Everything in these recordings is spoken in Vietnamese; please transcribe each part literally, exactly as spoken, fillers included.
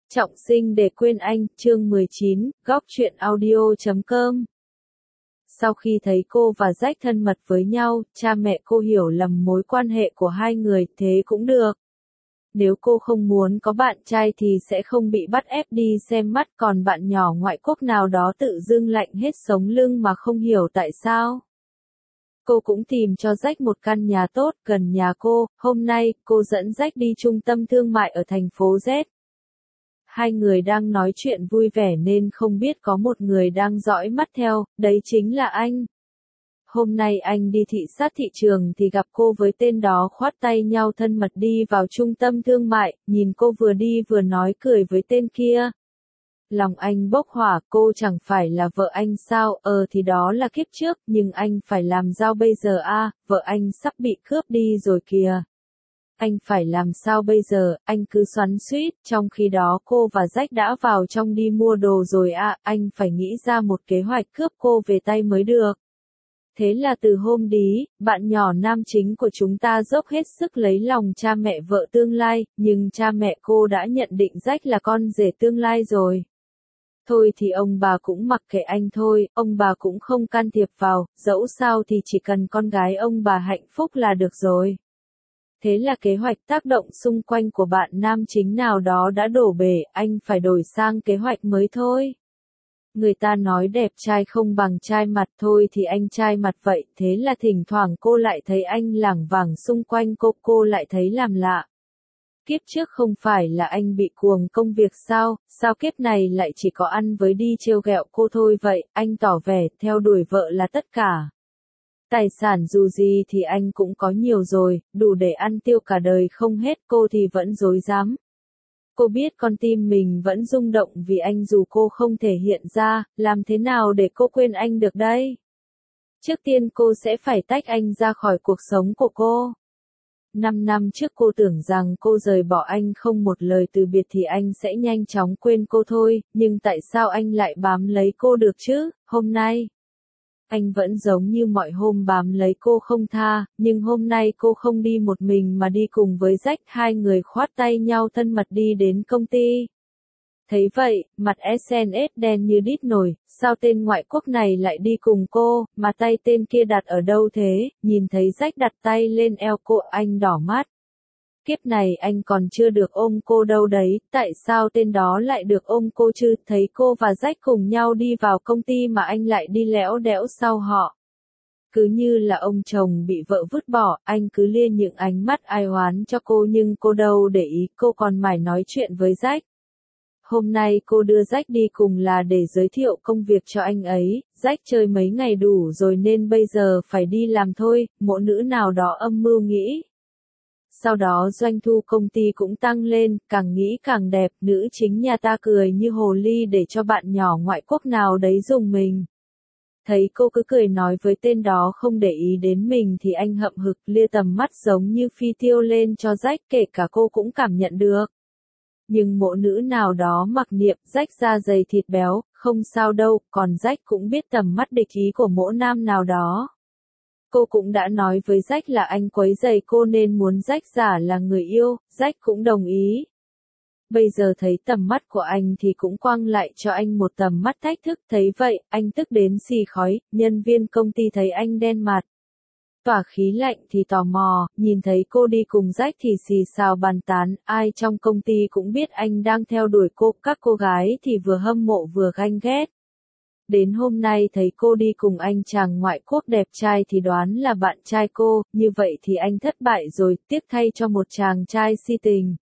Trọng sinh để quên anh, chương mười chín, góc truyện audio chấm com. Sau khi thấy cô và Jack thân mật với nhau, cha mẹ cô hiểu lầm mối quan hệ của hai người, thế cũng được. Nếu cô không muốn có bạn trai thì sẽ không bị bắt ép đi xem mắt, còn bạn nhỏ ngoại quốc nào đó tự dưng lạnh hết sống lưng mà không hiểu tại sao. Cô cũng tìm cho Jack một căn nhà tốt gần nhà cô. Hôm nay, cô dẫn Jack đi trung tâm thương mại ở thành phố Z. Hai người đang nói chuyện vui vẻ nên không biết có một người đang dõi mắt theo, đấy chính là anh. Hôm nay anh đi thị sát thị trường thì gặp cô với tên đó, khoát tay nhau thân mật đi vào trung tâm thương mại, nhìn cô vừa đi vừa nói cười với tên kia. Lòng anh bốc hỏa, cô chẳng phải là vợ anh sao? Ờ thì đó là kiếp trước, nhưng anh phải làm sao bây giờ a? À, vợ anh sắp bị cướp đi rồi kìa. Anh phải làm sao bây giờ? Anh cứ xoắn xuýt. Trong khi đó cô và Jack đã vào trong đi mua đồ rồi à, anh phải nghĩ ra một kế hoạch cướp cô về tay mới được. Thế là từ hôm đi, bạn nhỏ nam chính của chúng ta dốc hết sức lấy lòng cha mẹ vợ tương lai, nhưng cha mẹ cô đã nhận định Jack là con rể tương lai rồi. Thôi thì ông bà cũng mặc kệ anh thôi, ông bà cũng không can thiệp vào, dẫu sao thì chỉ cần con gái ông bà hạnh phúc là được rồi. Thế là kế hoạch tác động xung quanh của bạn nam chính nào đó đã đổ bể, anh phải đổi sang kế hoạch mới thôi. Người ta nói đẹp trai không bằng trai mặt, thôi thì anh trai mặt vậy, thế là thỉnh thoảng cô lại thấy anh lảng vảng xung quanh cô, cô lại thấy làm lạ. Kiếp trước không phải là anh bị cuồng công việc sao, sao kiếp này lại chỉ có ăn với đi trêu ghẹo cô thôi vậy, anh tỏ vẻ theo đuổi vợ là tất cả. Tài sản dù gì thì anh cũng có nhiều rồi, đủ để ăn tiêu cả đời không hết, cô thì vẫn dối dám. Cô biết con tim mình vẫn rung động vì anh dù cô không thể hiện ra, làm thế nào để cô quên anh được đây? Trước tiên cô sẽ phải tách anh ra khỏi cuộc sống của cô. Năm năm trước cô tưởng rằng cô rời bỏ anh không một lời từ biệt thì anh sẽ nhanh chóng quên cô thôi, nhưng tại sao anh lại bám lấy cô được chứ? Hôm nay anh vẫn giống như mọi hôm bám lấy cô không tha, nhưng hôm nay cô không đi một mình mà đi cùng với Jack, hai người khoát tay nhau thân mật đi đến công ty. Thấy vậy, mặt ét en ét đen như đít nổi, sao tên ngoại quốc này lại đi cùng cô, mà tay tên kia đặt ở đâu thế? Nhìn thấy Jack đặt tay lên eo cô, anh đỏ mắt. Kiếp này anh còn chưa được ôm cô đâu đấy, tại sao tên đó lại được ôm cô chứ? Thấy cô và Jack cùng nhau đi vào công ty mà anh lại đi lẽo đẽo sau họ. Cứ như là ông chồng bị vợ vứt bỏ, anh cứ lia những ánh mắt ai oán cho cô nhưng cô đâu để ý, cô còn mải nói chuyện với Jack. Hôm nay cô đưa Jack đi cùng là để giới thiệu công việc cho anh ấy, Jack chơi mấy ngày đủ rồi nên bây giờ phải đi làm thôi, mộ nữ nào đó âm mưu nghĩ. Sau đó doanh thu công ty cũng tăng lên, càng nghĩ càng đẹp, nữ chính nhà ta cười như hồ ly để cho bạn nhỏ ngoại quốc nào đấy dùng mình. Thấy cô cứ cười nói với tên đó không để ý đến mình thì anh hậm hực lia tầm mắt giống như phi tiêu lên cho Jack, kể cả cô cũng cảm nhận được. Nhưng mộ nữ nào đó mặc niệm, Jack da dày thịt béo, không sao đâu, còn Jack cũng biết tầm mắt địch ý của mộ nam nào đó. Cô cũng đã nói với Jack là anh quấy rầy cô nên muốn Jack giả là người yêu, Jack cũng đồng ý. Bây giờ thấy tầm mắt của anh thì cũng quăng lại cho anh một tầm mắt thách thức, thấy vậy, anh tức đến xì khói, nhân viên công ty thấy anh đen mặt. Tỏa khí lạnh thì tò mò, nhìn thấy cô đi cùng Jack thì xì xào bàn tán, ai trong công ty cũng biết anh đang theo đuổi cô, các cô gái thì vừa hâm mộ vừa ganh ghét. Đến hôm nay thấy cô đi cùng anh chàng ngoại quốc đẹp trai thì đoán là bạn trai cô, như vậy thì anh thất bại rồi, tiếc thay cho một chàng trai si tình.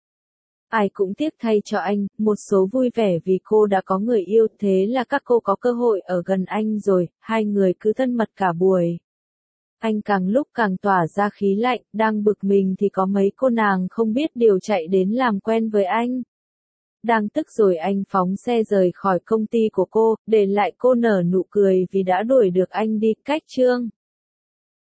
Ai cũng tiếc thay cho anh, một số vui vẻ vì cô đã có người yêu, thế là các cô có cơ hội ở gần anh rồi, hai người cứ thân mật cả buổi. Anh càng lúc càng tỏa ra khí lạnh, đang bực mình thì có mấy cô nàng không biết điều chạy đến làm quen với anh. Đang tức rồi anh phóng xe rời khỏi công ty của cô, để lại cô nở nụ cười vì đã đuổi được anh đi, cách chương.